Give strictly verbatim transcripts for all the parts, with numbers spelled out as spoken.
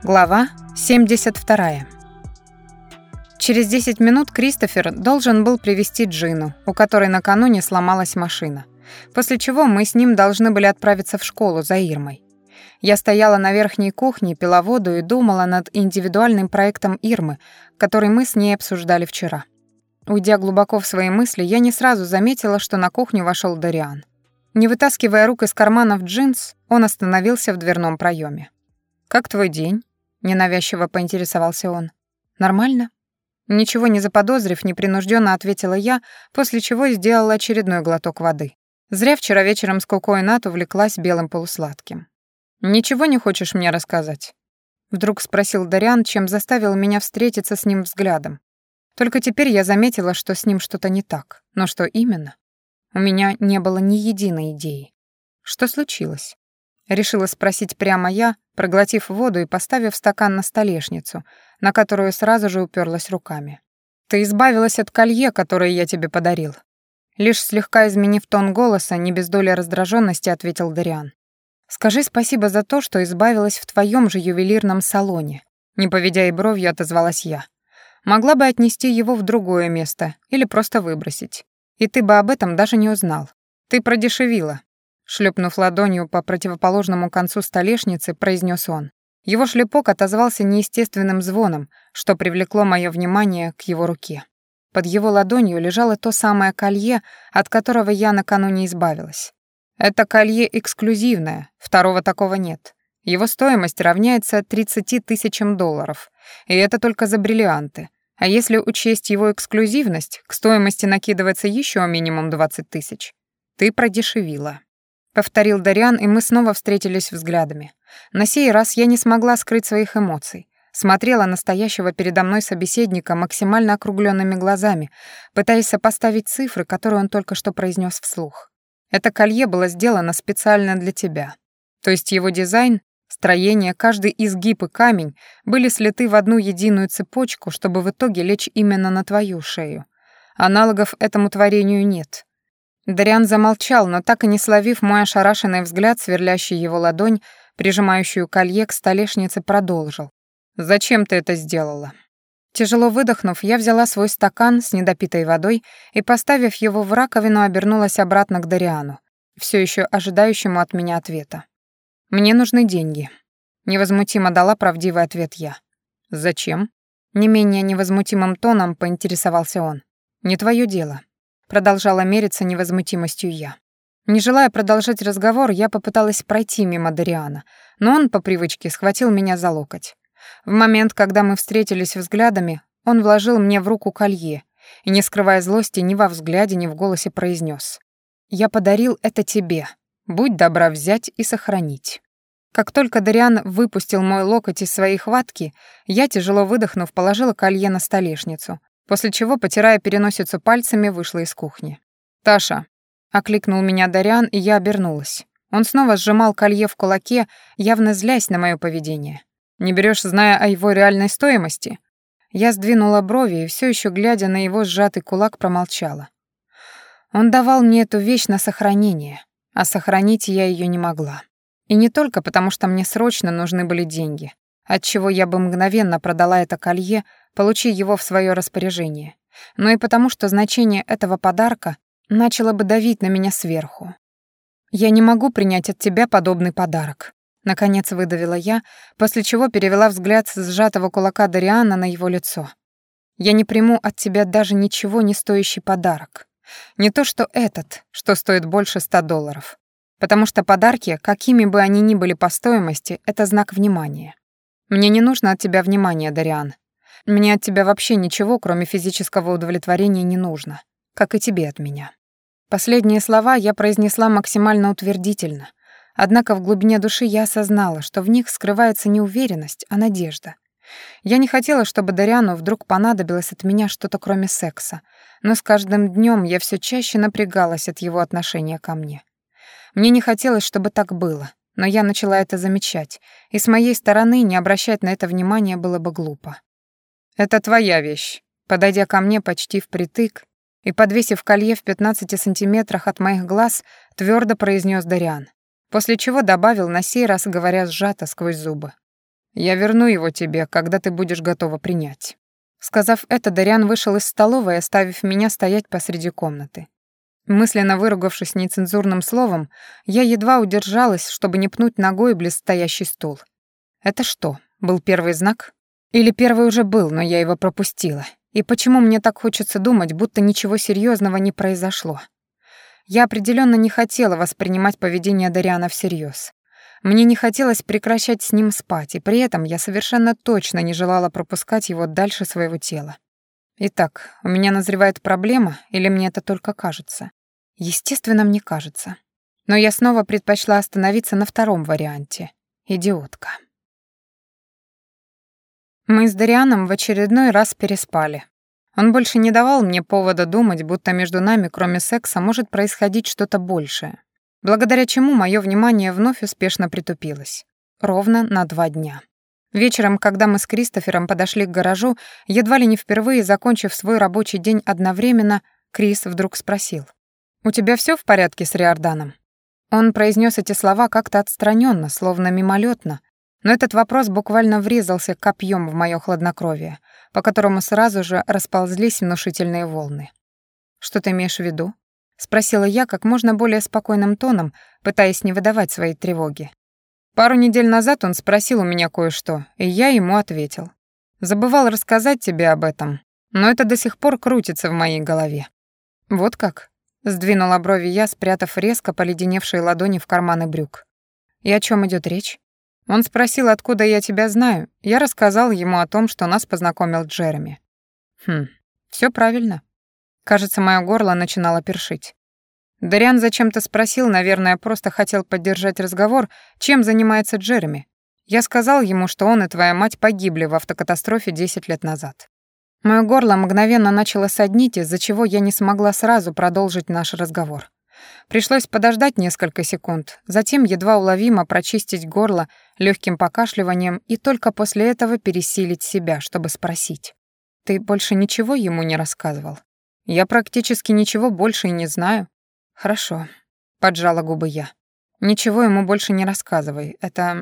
Глава семьдесят вторая. Через десять минут Кристофер должен был привезти Джину, у которой накануне сломалась машина, после чего мы с ним должны были отправиться в школу за Ирмой. Я стояла на верхней кухне, пила воду и думала над индивидуальным проектом Ирмы, который мы с ней обсуждали вчера. Уйдя глубоко в свои мысли, я не сразу заметила, что на кухню вошел Дариан. Не вытаскивая рук из карманов джинс, он остановился в дверном проеме. «Как твой день?» — ненавязчиво поинтересовался он. «Нормально?» Ничего не заподозрив, непринужденно ответила я, после чего сделала очередной глоток воды. Зря вчера вечером с Коко и Нат увлеклась белым полусладким. «Ничего не хочешь мне рассказать?» Вдруг спросил Дариан, чем заставил меня встретиться с ним взглядом. Только теперь я заметила, что с ним что-то не так. Но что именно? У меня не было ни единой идеи. Что случилось? Решила спросить прямо я, проглотив воду и поставив стакан на столешницу, на которую сразу же уперлась руками. «Ты избавилась от колье, которое я тебе подарил». Лишь слегка изменив тон голоса, не без доли раздраженности ответил Дариан. «Скажи спасибо за то, что избавилась в твоем же ювелирном салоне», не поведя и бровью, отозвалась я. «Могла бы отнести его в другое место или просто выбросить. И ты бы об этом даже не узнал. Ты продешевила». Шлепнув ладонью по противоположному концу столешницы, произнес он. Его шлепок отозвался неестественным звоном, что привлекло мое внимание к его руке. Под его ладонью лежало то самое колье, от которого я накануне избавилась. Это колье эксклюзивное, второго такого нет. Его стоимость равняется тридцати тысячам долларов, и это только за бриллианты. А если учесть его эксклюзивность, к стоимости накидывается еще минимум двадцать тысяч. Ты продешевила. Повторил Дариан, и мы снова встретились взглядами. На сей раз я не смогла скрыть своих эмоций. Смотрела на стоящего передо мной собеседника максимально округленными глазами, пытаясь сопоставить цифры, которые он только что произнес вслух. Это колье было сделано специально для тебя. То есть его дизайн, строение, каждый изгиб и камень были слиты в одну единую цепочку, чтобы в итоге лечь именно на твою шею. Аналогов этому творению нет. Дариан замолчал, но так и не словив мой ошарашенный взгляд, сверлящий его ладонь, прижимающую колье к столешнице, продолжил. «Зачем ты это сделала?» Тяжело выдохнув, я взяла свой стакан с недопитой водой и, поставив его в раковину, обернулась обратно к Дариану, все еще ожидающему от меня ответа. «Мне нужны деньги», — невозмутимо дала правдивый ответ я. «Зачем?» — не менее невозмутимым тоном поинтересовался он. «Не твое дело». Продолжала мериться невозмутимостью я. Не желая продолжать разговор, я попыталась пройти мимо Дариана, но он по привычке схватил меня за локоть. В момент, когда мы встретились взглядами, он вложил мне в руку колье и, не скрывая злости ни во взгляде, ни в голосе, произнес: «Я подарил это тебе. Будь добра взять и сохранить». Как только Дариан выпустил мой локоть из своей хватки, я, тяжело выдохнув, положила колье на столешницу, после чего, потирая переносицу пальцами, вышла из кухни. «Таша!» — окликнул меня Дариан, и я обернулась. Он снова сжимал колье в кулаке, явно злясь на мое поведение. «Не берешь, зная о его реальной стоимости?» Я сдвинула брови и, все еще глядя на его сжатый кулак, промолчала. Он давал мне эту вещь на сохранение, а сохранить я ее не могла. И не только потому, что мне срочно нужны были деньги, отчего я бы мгновенно продала это колье, получи его в свое распоряжение, но и потому, что значение этого подарка начало бы давить на меня сверху. «Я не могу принять от тебя подобный подарок», — наконец выдавила я, после чего перевела взгляд с сжатого кулака Дариана на его лицо. «Я не приму от тебя даже ничего не стоящий подарок. Не то что этот, что стоит больше ста долларов. Потому что подарки, какими бы они ни были по стоимости, это знак внимания. Мне не нужно от тебя внимания, Дариан. Мне от тебя вообще ничего, кроме физического удовлетворения, не нужно, как и тебе от меня». Последние слова я произнесла максимально утвердительно, однако в глубине души я осознала, что в них скрывается не уверенность, а надежда. Я не хотела, чтобы Дариану вдруг понадобилось от меня что-то кроме секса, но с каждым днем я все чаще напрягалась от его отношения ко мне. Мне не хотелось, чтобы так было, но я начала это замечать, и с моей стороны не обращать на это внимания было бы глупо. «Это твоя вещь», — подойдя ко мне почти впритык и подвесив колье в пятнадцати сантиметрах от моих глаз, твердо произнес Дариан, после чего добавил на сей раз, говоря сжато сквозь зубы. Я верну его тебе, когда ты будешь готова принять». Сказав это, Дариан вышел из столовой, оставив меня стоять посреди комнаты. Мысленно выругавшись нецензурным словом, я едва удержалась, чтобы не пнуть ногой близстоящий стул. Это что, был первый знак? Или первый уже был, но я его пропустила? И почему мне так хочется думать, будто ничего серьезного не произошло? Я определенно не хотела воспринимать поведение Дариана всерьез. Мне не хотелось прекращать с ним спать, и при этом я совершенно точно не желала пропускать его дальше своего тела. Итак, у меня назревает проблема, или мне это только кажется? Естественно, мне кажется. Но я снова предпочла остановиться на втором варианте. Идиотка. Мы с Дарианом в очередной раз переспали. Он больше не давал мне повода думать, будто между нами, кроме секса, может происходить что-то большее, благодаря чему мое внимание вновь успешно притупилось. Ровно на два дня. Вечером, когда мы с Кристофером подошли к гаражу, едва ли не впервые закончив свой рабочий день одновременно, Крис вдруг спросил: «У тебя все в порядке с Риорданом?» Он произнес эти слова как-то отстраненно, словно мимолетно, но этот вопрос буквально врезался копьем в мое хладнокровие, по которому сразу же расползлись внушительные волны. «Что ты имеешь в виду?» — спросила я как можно более спокойным тоном, пытаясь не выдавать своей тревоги. Пару недель назад он спросил у меня кое-что, и я ему ответил. Забывал рассказать тебе об этом, но это до сих пор крутится в моей голове. «Вот как?» — сдвинула брови я, спрятав резко поледеневшие ладони в карманы брюк. «И о чем идет речь?» Он спросил, откуда я тебя знаю. Я рассказал ему о том, что нас познакомил Джереми. Хм, все правильно. Кажется, мое горло начинало першить. Дариан зачем-то спросил, наверное, просто хотел поддержать разговор, чем занимается Джереми. Я сказал ему, что он и твоя мать погибли в автокатастрофе десять лет назад. Моё горло мгновенно начало саднить, из-за чего я не смогла сразу продолжить наш разговор. Пришлось подождать несколько секунд, затем едва уловимо прочистить горло легким покашливанием и только после этого пересилить себя, чтобы спросить. «Ты больше ничего ему не рассказывал?» «Я практически ничего больше и не знаю». «Хорошо», — поджала губы я. «Ничего ему больше не рассказывай. Это...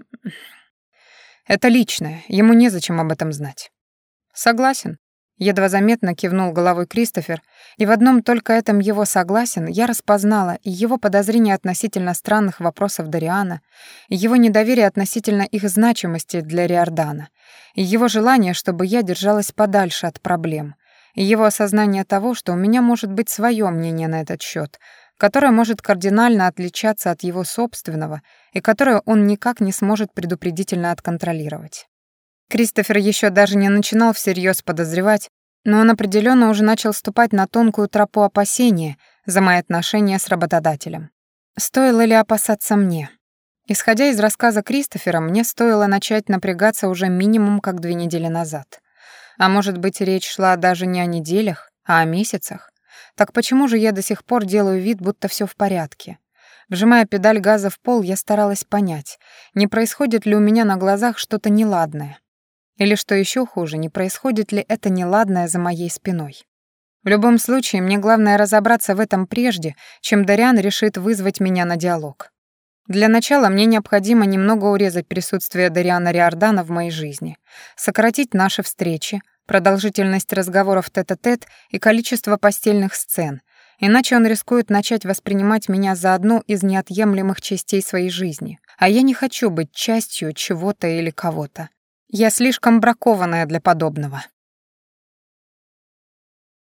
это личное, ему незачем об этом знать». «Согласен». Едва заметно кивнул головой Кристофер, и в одном только этом его согласен я распознала и его подозрения относительно странных вопросов Дариана, и его недоверие относительно их значимости для Риордана, и его желание, чтобы я держалась подальше от проблем, и его осознание того, что у меня может быть свое мнение на этот счет, которое может кардинально отличаться от его собственного и которое он никак не сможет предупредительно отконтролировать. Кристофер еще даже не начинал всерьез подозревать, но он определенно уже начал ступать на тонкую тропу опасения за мои отношения с работодателем. Стоило ли опасаться мне? Исходя из рассказа Кристофера, мне стоило начать напрягаться уже минимум как две недели назад. А может быть, речь шла даже не о неделях, а о месяцах? Так почему же я до сих пор делаю вид, будто все в порядке? Вжимая педаль газа в пол, я старалась понять, не происходит ли у меня на глазах что-то неладное. Или, что еще хуже, не происходит ли это неладное за моей спиной. В любом случае, мне главное разобраться в этом прежде, чем Дариан решит вызвать меня на диалог. Для начала мне необходимо немного урезать присутствие Дариана Риордана в моей жизни, сократить наши встречи, продолжительность разговоров тет-а-тет и количество постельных сцен, иначе он рискует начать воспринимать меня за одну из неотъемлемых частей своей жизни, а я не хочу быть частью чего-то или кого-то. Я слишком бракованная для подобного.